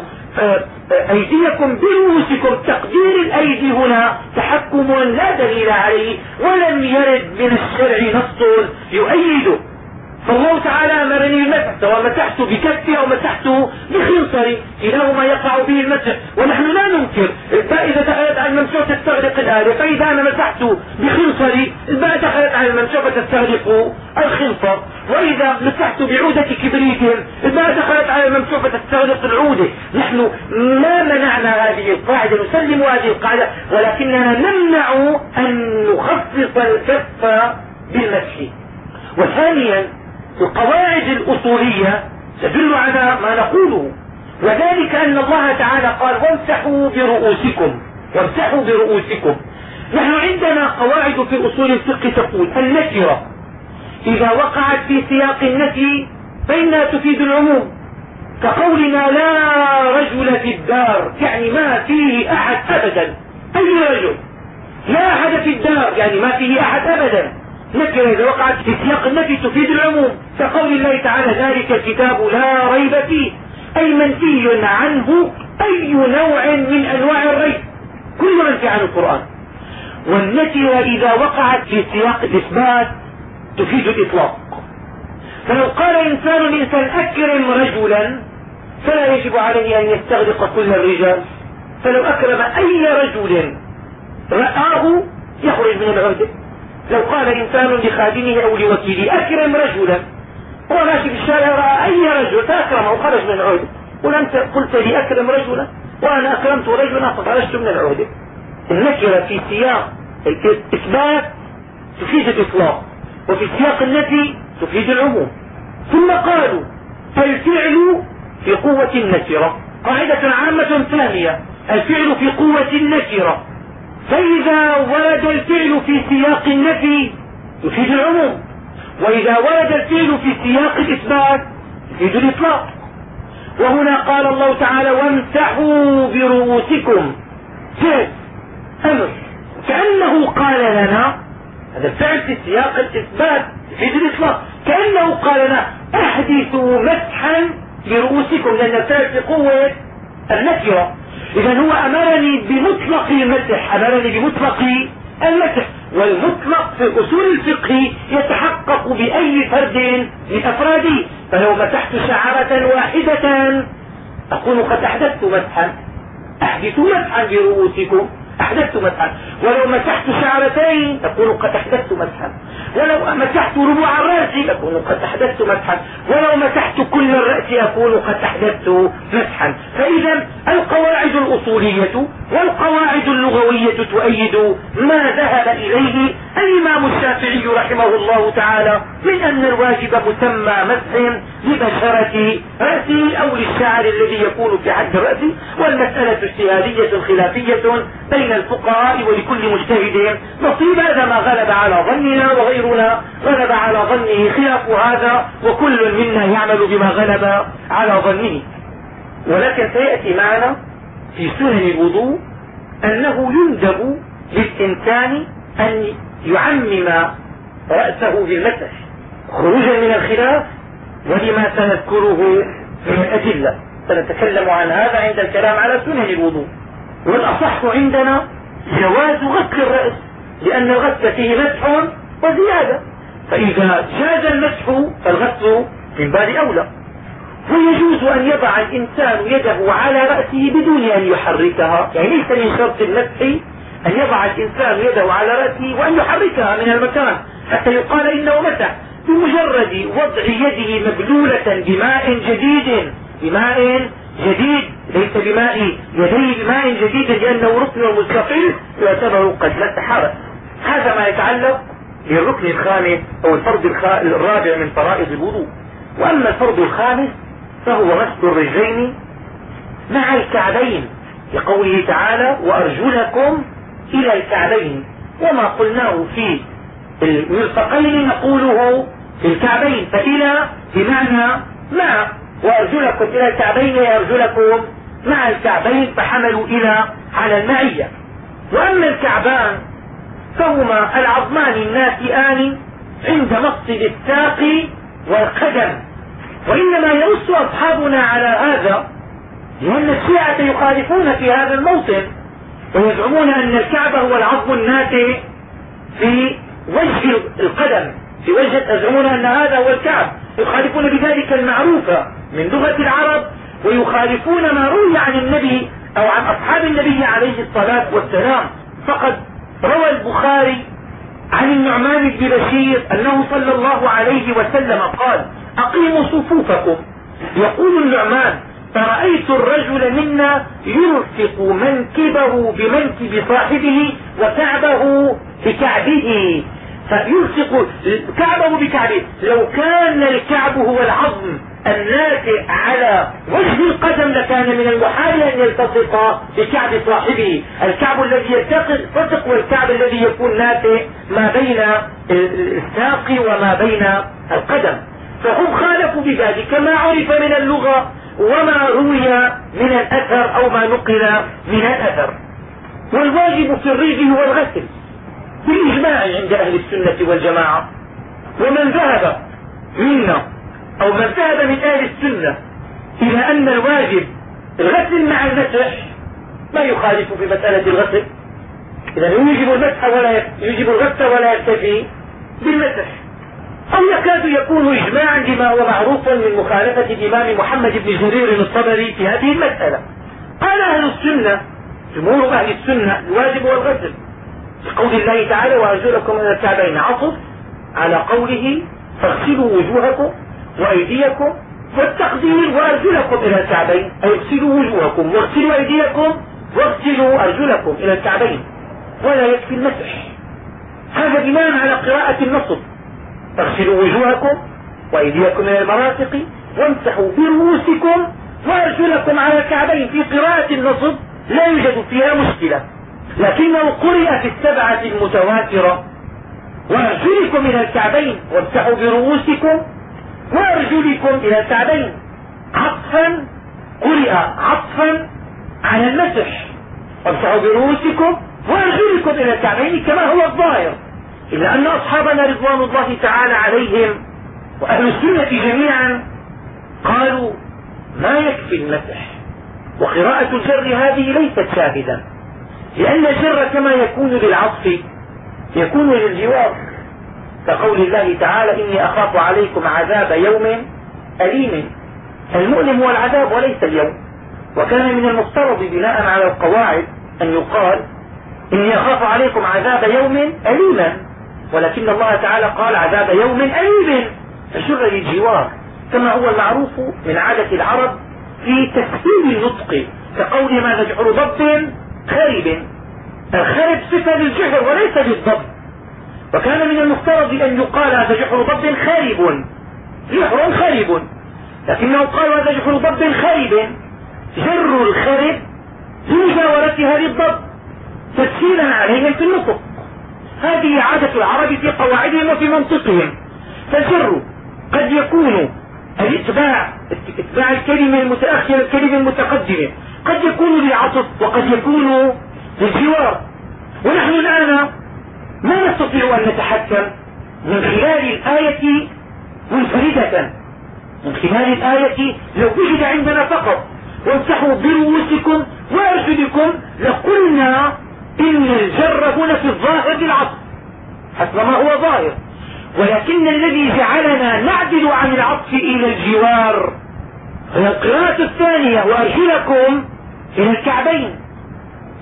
أيديكم برؤوسكم، تقدير الأيدي هنا تحكم لا دليل عليه ولم يرد من الشرع نص يؤيده. فالله تعالى امرني بالمسح سواء مسحت بكفي او مسحت بخنصري، كلاهما يقع به المسح، ونحن لا ننكر اذا دخلت على الممسوح تستغرق الآلة، فاذا انا مسحت بخنصري الباء دخلت على الممسوح فتستغرق الخنصر، واذا مسحت بعودة كبريت الباء دخلت على الممسوح فتستغرق العودة. نحن ما منعنا هذه القاعدة، نسلم هذه القاعدة، ولكننا نمنع ان نخصص الكف بالمسح. وثانيا القواعد الأصولية تدل على ما نقوله، وذلك أن الله تعالى قال وامسحوا برؤوسكم، وامسحوا برؤوسكم. نحن عندنا قواعد في أصول الفقه تقول النكرة إذا وقعت في سياق النفي فإنها تفيد العموم، كقولنا لا رجل في الدار، يعني ما فيه أحد أبدا، أي رجل، لا أحد في الدار يعني ما فيه أحد أبدا. نكرة إذا وقعت في سياق النفي تفيد العموم، كقول الله تعالى ذلك الكتاب لا ريب فيه، أي منفي عنه أي نوع من أنواع الريب، كل منفي عن القرآن. والنكرة إذا وقعت في سياق الإثبات تفيد الإطلاق، فلو قال إنسان أكرم رجلا فلا يجب عليه أن يستغرق كل الرجال، فلو أكرم أي رجل رآه يخرج من العهدة. لو قال إنسان لخادمه أو لوكيله أكرم رجلا، هو ماشي في الشارع رأى أي رجل فأكرمه خرج من العهدة، وأنت قلت لي أكرم رجلا وأنا أكرمت رجلا فخرجت من العهدة. النكرة في سياق الإثبات تفيد الإطلاق، وفي سياق النفي تفيد العموم. ثم قالوا الفعل في قوة النكرة، قاعدة عامة ثانية، الفعل في قوة النكرة، فإذا ورد الفعل في سياق النفي يفيد العموم، وإذا ورد الفعل في سياق الإثبات يفيد الإطلاق. وهنا قال الله تعالى وامسحوا برؤوسكم، فعل أمر كأنه قال لنا، هذا الفعل في سياق الإثبات يفيد الإطلاق، كأنه قال لنا احدثوا مسحا برؤوسكم، لأن الفعل في قوة النكرة. إذا هو أمرني بمطلق المسح، أمرني بمطلق المسح، والمطلق في أصول الفقه يتحقق بأي فرد من أفراده. فلو مسحت شعرة واحدة أكون قد أحدثت مسحا، أحدثوا مسحا برؤوسكم، أحدثت مسحا. ولو مسحت شعرتين أكون قد أحدثت مسحا، ولو مسحت ربع الرأس أكون قد أحدثت مسحا، ولو مسحت كل الرأس أكون قد أحدثت مسحا. فإذا القواعد الأصولية والقواعد اللغوية تؤيد ما ذهب إليه الإمام الشافعي رحمه الله تعالى من أن الواجب مسمى مسح لبشرة رأسه أو للشعر الذي يكون في حد الرأس، والمسألة اجتهادية خلافية بين الفقهاء ولكل مجتهد نصيب. هذا ما غلب على ظننا، وغيرنا غلب على ظنه خلاف هذا، وكل منا يعمل بما غلب على ظنه. ولكن سيأتي معنا في سنن الوضوء أنه يندب للإنسان أن يعمم رأسه بالمسح خروجا من الخلاف، ولما سنذكره من الأدلة سنتكلم عن هذا عند الكلام على سنن الوضوء. والأصح عندنا جواز غسل الرأس، لأن الغسل فيه مسح وزيادة، فإذا جاز المسح فالغسل من باب أولى. ويجوز أن يضع الإنسان يده على رأسه بدون أن يحركها، يعني ليس من شرط المسح أن يضع الإنسان يده على رأسه وأن يحركها من المكان حتى يقال إنه مسح، بمجرد وضع يده مبلولة بماء جديد ليس بماء يديه، بماء جديد لأنه ركن مستقل يعتبر قد مسح رأسه. هذا ما يتعلق بالركن الخامس أو الفرض الرابع من فرائض الوضوء. وأما الفرض الخامس فهو غسل الرجلين مع الكعبين، لقوله تعالى وأرجلكم إلى الكعبين، وما قلناه في المرفقين نقوله في الكعبين، فإلى بمعنى مع، وأرجلكم إلى الكعبين أرجلكم مع الكعبين، فحملوا إلى على المعية. وأما الكعبان فهما العظمان الناتئان عند مفصل الساق والقدم. وإنما ينص أصحابنا على هذا لأن الشيعة يخالفون في هذا الموطن، ويزعمون أن الكعب هو العظم الناتئ في وجه القدم، في وجه، يزعمون أن هذا هو الكعب، يخالفون بذلك المعروف من لغة العرب، ويخالفون ما روي عن النبي أو عن أصحاب النبي عليه الصلاة والسلام. فقد روى البخاري عن النعمان بن بشير أنه صلى الله عليه وسلم قال أقيموا صفوفكم. يقول النعمان فرأيت الرجل منا يلصق منكبه بمنكب صاحبه وكعبه بكعبه، فيلصق كعبه بكعبه. لو كان الكعب هو العظم الناتئ على وجه القدم لكان من المحال أن يلتصق بكعب صاحبه. الكعب الذي يلتصق والكعب الذي يكون ناتئ ما بين الساق وما بين القدم. فهم خالفوا بذلك ما عرف من اللغة وما روي من الأثر أو ما نقل من الأثر. والواجب في الرجل هو الغسل بالإجماع عند أهل السنة والجماعة. ومن ذهب منا أو من ذهب من أهل السنة إلى أن الواجب الغسل مع المسح ما يخالف في مسألة الغسل، إذا يجب الغسل ولا يكتفي بالمسح. أو يكاد يكون إجماعا لما هو معروف من مخالفة الإمام محمد بن جرير الطبري في هذه المسألة. قال أهل السنة جمهور أهل السنة الواجب والغسل لقول الله تعالى وأرجلكم إلى الكعبين، عطف على قوله فاغسلوا وجوهكم وأيديكم، والتقدير وأرجلكم إلى الكعبين أي اغسلوا وجوهكم واغسلوا أيديكم واغسلوا أرجلكم إلى الكعبين، ولا يكفي المسح. هذا بناء على قراءة النصب اغسلوا وجوهكم وأيديكم إلى المرافق وامسحوا برؤوسكم وأرجلكم على الكعبين. في قراءة النصب لا يوجد فيها مشكلة، لكنه قرئ في السبعة المتواترة وأرجلكم إلى الكعبين وامسحوا برؤوسكم وأرجلكم إلى الكعبين، عطفا قرئ عطفا على المسح وامسحوا برؤوسكم وأرجلكم إلى الكعبين كما هو الظاهر. إلا أن أصحابنا رضوان الله تعالى عليهم وأهل السنة جميعا قالوا ما يكفي المسح، وقراءة الجر هذه ليست شاهدا، لأن الجر كما يكون للعطف يكون للجوار، كقول الله تعالى إني أخاف عليكم عذاب يوم أليم. المؤلم هو العذاب وليس اليوم. وكان من المفترض بناء على القواعد أن يقال إني أخاف عليكم عذاب يوم أليما، ولكن الله تعالى قال عذاب يوم أليم فشر للجوار، كما هو المعروف من عادة العرب في تسهيل النطق، كقول ما تجعل ضب خرب. الخرب صفة للجحر وليس للضب، وكان من المفترض أن يقال هذا جحر ضب خارب، جحر خارب، لكنه قال هذا جحر ضب خارب، جر الخرب لمجاورتها للضب تسهيلا عليهم في النطق. هذه عادة العرب في قواعدهم وفي منطقهم. فالجر قد يكون اتباع الكلمة المتأخرة الكلمة المتقدمة، قد يكون للعطف وقد يكون للجوار. ونحن الآن ما نستطيع أن نتحكم من خلال الآية منفردة، من خلال الآية لو وجد عندنا فقط وامسحوا برؤوسكم وأرجلكم لقلنا إن الجر هنا في الظاهر بالعطف حسب ما هو ظاهر، ولكن الذي جعلنا نعدل عن العطف إلى الجوار هي القراءة الثانية وأرجلكم إلى الكعبين،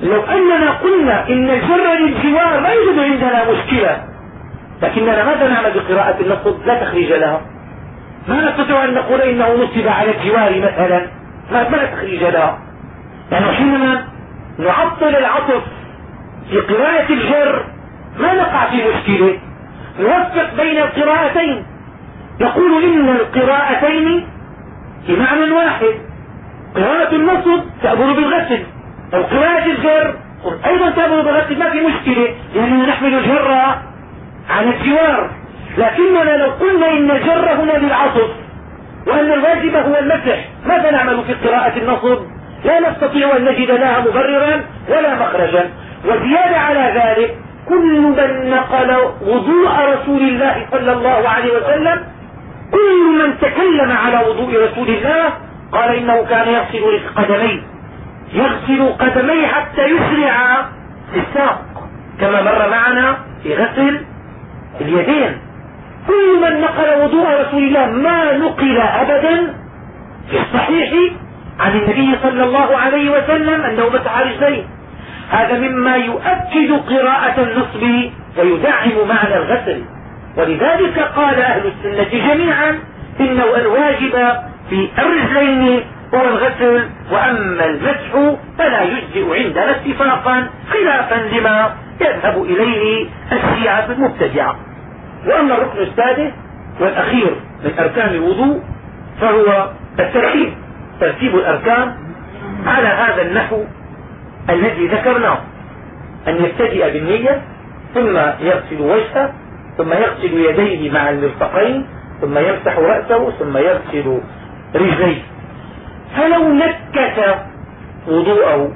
لو أننا قلنا إن الجر للجوار لا يوجد عندنا مشكلة، لكننا ماذا نعمل بقراءة النصب؟ لا تخريج لها. ما نستطيع أن نقول إنه نصب على الجوار مثلا، ما تخريج لها. يعني حينما نعطل العطف في قراءة الجر ما نقع في مشكلة، نوفق بين القراءتين، نقول إن القراءتين في معنى واحد. قراءة النصب تأمر بالغسل، أو قراءة الجر أيضا تأمر بالغسل، ما في مشكلة لأننا نحمل الجر على الجوار. لكننا لو قلنا إن الجر هنا للعطف وأن الواجب هو المسح، ماذا نعمل في قراءة النصب؟ لا نستطيع أن نجد لها مبررا ولا مخرجا. وزيادة على ذلك كل من نقل وضوء رسول الله صلى الله عليه وسلم، كل من تكلم على وضوء رسول الله قال إنه كان يغسل قدميه، يغسل قدميه حتى يسرع في الساق، كما مر معنا في غسل اليدين. كل من نقل وضوء رسول الله ما نقل أبدا في الصحيح عن النبي صلى الله عليه وسلم أنه مسح رجليه. هذا مما يؤكد قراءة النصب ويدعم معنى الغسل. ولذلك قال أهل السنة جميعا إنه الواجب في الرجلين هو الغسل، وأما المسح فلا يجزئ عندنا اتفاقا، خلافا لما يذهب إليه الشيعة المبتدعة. وأما الركن السادس والأخير من أركان الوضوء فهو الترتيب، ترتيب الأركان على هذا النحو الذي ذكرناه، أن يبتدئ بالنية، ثم يغسل وجهه، ثم يغسل يديه مع المرفقين، ثم يمسح رأسه، ثم يغسل رجليه. فلو نكس وضوءه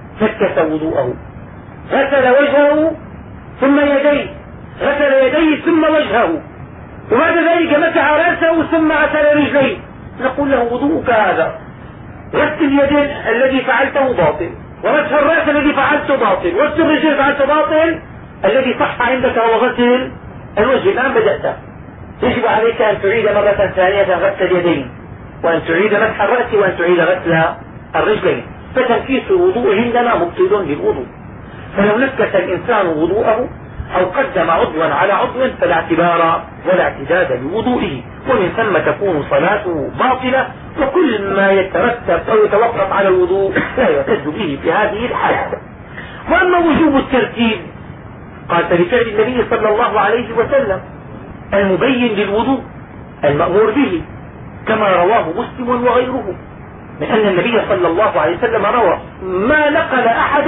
غسل وجهه ثم يديه، غسل يديه ثم وجهه، وبعد ذلك مسح رأسه ثم غسل رجليه، نقول له وضوءك هذا، غسل اليدين الذي فعلته باطل، ومسح الرأس الذي فعلته باطل، وغسل الرجل فعلته باطل، الذي صح عندك هو غسل الوجه. الآن بدأت، يجب عليك أن تعيد مرة ثانية غسل اليدين، وأن تعيد مسح الرأس، وأن تعيد غسل الرجلين. فتنكيس الوضوء عندنا مبطل للوضوء. فلو نكس الإنسان وضوءه أو قدم عضوا على عضو فلا اعتبار ولا اعتداد لوضوئه، ومن ثم تكون صلاته باطلة، وكل ما يترتب أو يتوقف على الوضوء لا يعتد به في هذه الحالة. وأما وجوب الترتيب قال فلفعل النبي صلى الله عليه وسلم المبين للوضوء المأمور به، كما رواه مسلم وغيره، من أن النبي صلى الله عليه وسلم روى ما نقل أحد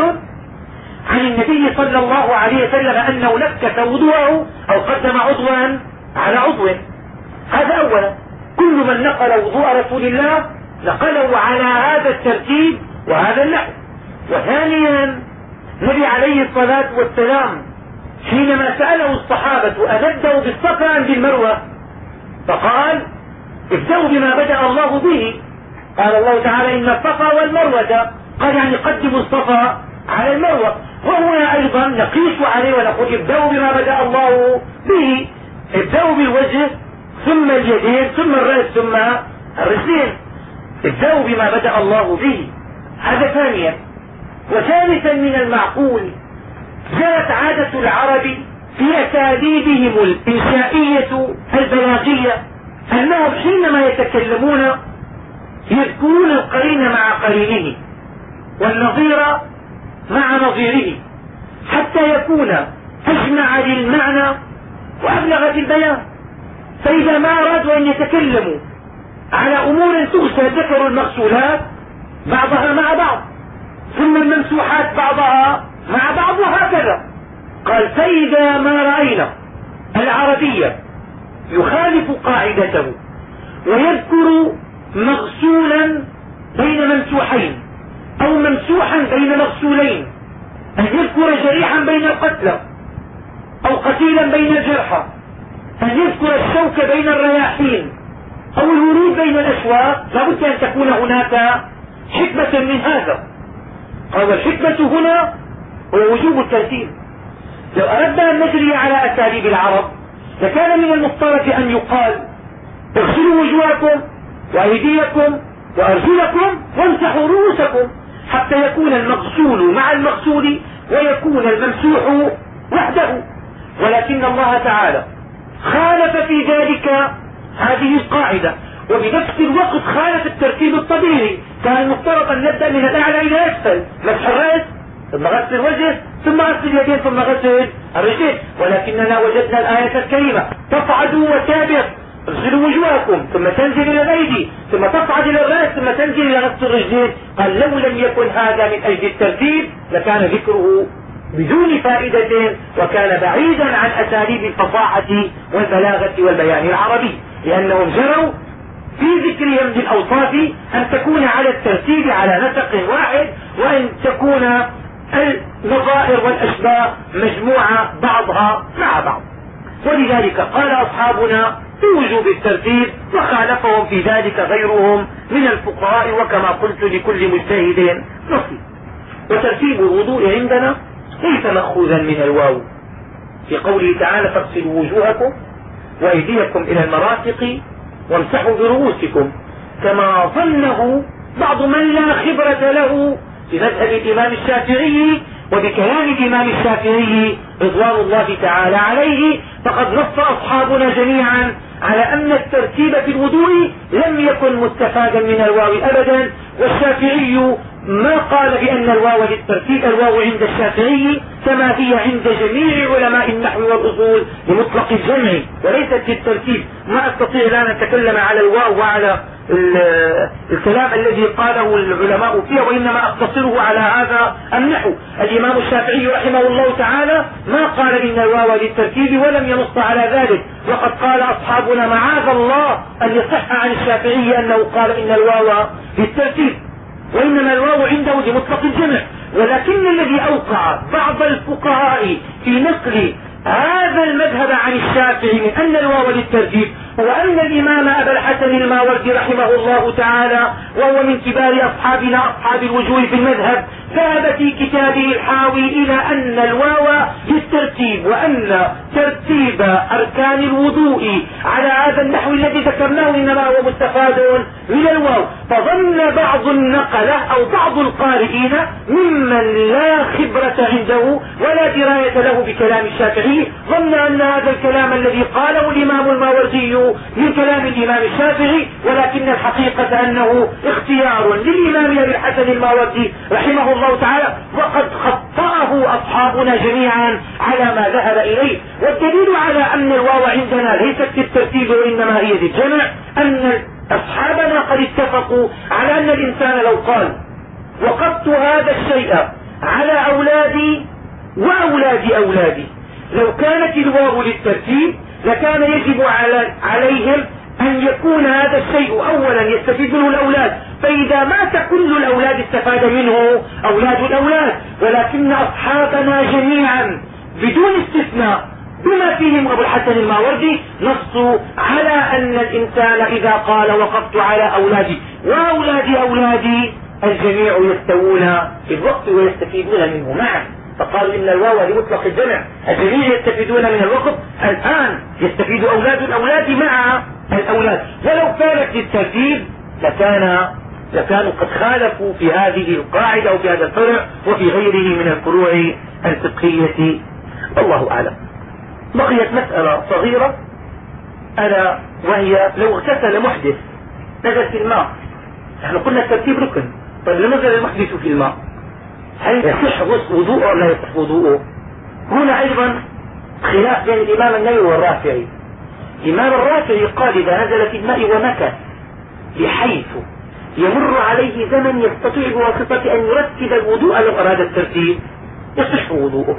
عن النبي صلى الله عليه وسلم أنه نكس وضوءه أو قدم عضوا على عضو. هذا أولا، كل من نقل وضوء رسول الله نقله على هذا الترتيب وهذا النحو. وثانيا، النبي عليه الصلاة والسلام حينما سأله الصحابة أنبدأ بالصفا أم بالمروة، فقال ابدأوا بما بدأ الله به. قال الله تعالى إن الصفا والمروة، قال يعني قدموا الصفا على المروة. وهنا أيضا نقيس عليه ونقول ابدأوا بما بدأ الله به، ابدأوا بالوجه ثم اليدين ثم الرأس ثم الرجلين، ابدأوا بما بدأ الله به. هذا ثانيا. وثالثا، من المعقول جاءت عادة العرب في أساليبهم الإنشائية البلاغية أنهم حينما يتكلمون يذكرون القرين مع قرينه والنظير مع نظيره حتى يكون أجمع للمعنى وأبلغ في البيان. فإذا ما أرادوا أن يتكلموا على أمور تغسل ذكروا المغسولات بعضها مع بعض، ثم الممسوحات بعضها مع بعض، وهكذا. قال فإذا ما رأينا العربية يخالف قاعدته ويذكر مغسولا بين ممسوحين أو ممسوحا بين مغسولين، أن يذكر جريحا بين القتلى أو قتيلا بين الجرحى، أن يذكر الشوك بين الرياحين أو الورود بين الأشواق، لابد أن تكون هناك حكمة من هذا. قال والحكمة هنا هو وجوب الترتيب. لو أردنا أن نجري على أساليب العرب لكان من المفترض أن يقال اغسلوا وجوهكم وأيديكم وأرجلكم وامسحوا رؤوسكم، حتى يكون المغسول مع المغسول ويكون الممسوح وحده. ولكن الله تعالى خالف في ذلك هذه القاعدة، وبنفس الوقت خالف الترتيب الطبيعي. كان المفترض أن نبدأ من الأعلى إلى أسفل، مسح الرأس ثم غسل الوجه ثم غسل اليدين ثم غسل الرجلين، ولكننا وجدنا الآية الكريمة تصعدوا وتابر اغسلوا وجوهكم ثم تنزل إلى الأيدي ثم تصعد إلى الرأس ثم تنزل إلى غسل الرجلين. قال لو لم يكن هذا من أجل الترتيب لكان ذكره بدون فائدة وكان بعيدا عن أساليب الفصاحة والبلاغة والبيان العربي، لأنهم جروا في ذكرهم للأوصاف أن تكون على الترتيب على نسق واحد، وأن تكون النظائر والأشباه مجموعة بعضها مع بعض. ولذلك قال أصحابنا بوجوب الترتيب، وخالفهم في ذلك غيرهم من الفقهاء، وكما قلت لكل مجتهد نصيب. وترتيب الوضوء عندنا ليس مأخوذا من الواو في قوله تعالى فاغسلوا وجوهكم وأيديكم إلى المرافق وامسحوا برؤوسكم، كما ظنه بعض من لا خبرة له بمذهب الإمام الشافعي وبكلام الإمام الشافعي رضوان الله تعالى عليه. فقد نص أصحابنا جميعا على أن الترتيب في الوضوء لم يكن مستفادا من الواو أبدا، والشافعي ما قال بأن الواو للترتيب. الواو عند الشافعي كما هي عند جميع علماء النحو والأصول لمطلق الجمع وليست للترتيب. ما أستطيع الآن أن أتكلم على الواو وعلى الكلام الذي قاله العلماء فيه، وإنما أقتصره على هذا النحو. الإمام الشافعي رحمه الله تعالى ما قال إن الواو للترتيب ولم ينص على ذلك، وقد قال أصحابنا معاذ الله أن يصح عن الشافعي أنه قال إن الواو للترتيب، وإنما الواو عنده لمطلق الجمع. ولكن الذي أوقع بعض الفقهاء في نقل هذا المذهب عن الشافعي من أن الواو للترتيب هو أن الإمام أبا الحسن الماوردي رحمه الله تعالى، وهو من كبار أصحابنا أصحاب الوجوه في المذهب، ذهب في كتابه الحاوي إلى أن الواو للترتيب، وأن ترتيب أركان الوضوء على هذا النحو الذي ذكرناه إنما هو مستفاد من الواو. فظن بعض النقلة أو بعض القارئين ممن لا خبرة عنده ولا دراية له بكلام الشافعي، ظن أن هذا الكلام الذي قاله الإمام الماوردي من كلام الإمام الشافعي، ولكن الحقيقة أنه اختيار للإمام أبي الحسن الماوردي رحمه الله تعالى، وقد خطأه أصحابنا جميعا على ما ذهب إليه. والدليل على أن الواو عندنا ليست للترتيب وإنما هي للجمع أن أصحابنا قد اتفقوا على أن الإنسان لو قال وقفت هذا الشيء على أولادي وأولاد أولادي، لو كانت الواو للترتيب لكان يجب عليهم أن يكون هذا الشيء أولا يستفيد منه الأولاد، فإذا مات كل الأولاد استفاد منه أولاد الأولاد. ولكن أصحابنا جميعا بدون استثناء بما فيهم أبو الحسن الماوردي نصوا على أن الإنسان إذا قال وقفت على أولادي وأولاد أولادي الجميع يستوون في الوقت ويستفيدون منه معا. فقالوا إن الواو لمطلق الجمع، الجميع يستفيدون من الوقت. الآن يستفيد أولاد الأولاد مع الأولاد، ولو كانت للترتيب لكانوا قد خالفوا في هذه القاعدة أو في هذا الفرع وفي غيره من الفروع الفقهية. والله أعلم. بقيت مسألة صغيرة ألا وهي لو اغتسل محدث نزل في الماء، نحن قلنا الترتيب ركن، طيب لو نزل المحدث في الماء هل يصح وضوءه أو لا يصح وضوءه؟ هنا أيضا خلاف بين الإمام النووي والرافعي. الإمام الرافعي قال إذا نزل في الماء ومكث بحيث يمر عليه زمن يستطيع بواسطة أن يرتب الوضوء لو أراد الترتيب يصح وضوءه،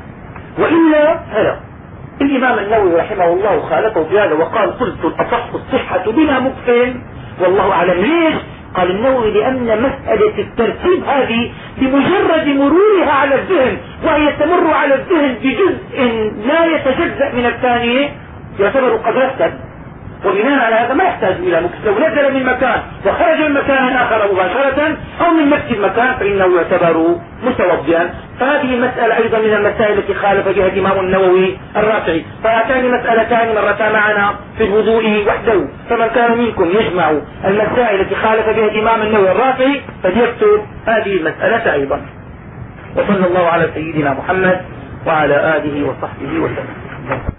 وإلا فلا. الإمام النووي رحمه الله خالفه في هذا وقال قلت الأصح الصحة بلا مكف والله أعلم. ليش؟ قال النووي لأن مسألة الترتيب هذه بمجرد مرورها على الذهن وهي تمر على الذهن بجزء لا يتجزأ من الثاني يعتبر قد رتب، وبناء على هذا ما يحتاج إلى مكث. لو نزل من مكان وخرج من مكان آخر مباشرة أو من نفس المكان فإنه يعتبر متوضئا. فهذه المسألة أيضا من المسائل التي خالف بها الإمام النووي الرافعي. فهاتان مسألتان مرتا معنا في الوضوء وحده. فمن كان منكم يجمع المسائل التي خالف بها الإمام النووي الرافعي فليكتب هذه المسألة أيضا. وصلى الله على سيدنا محمد وعلى آله وصحبه وسلم.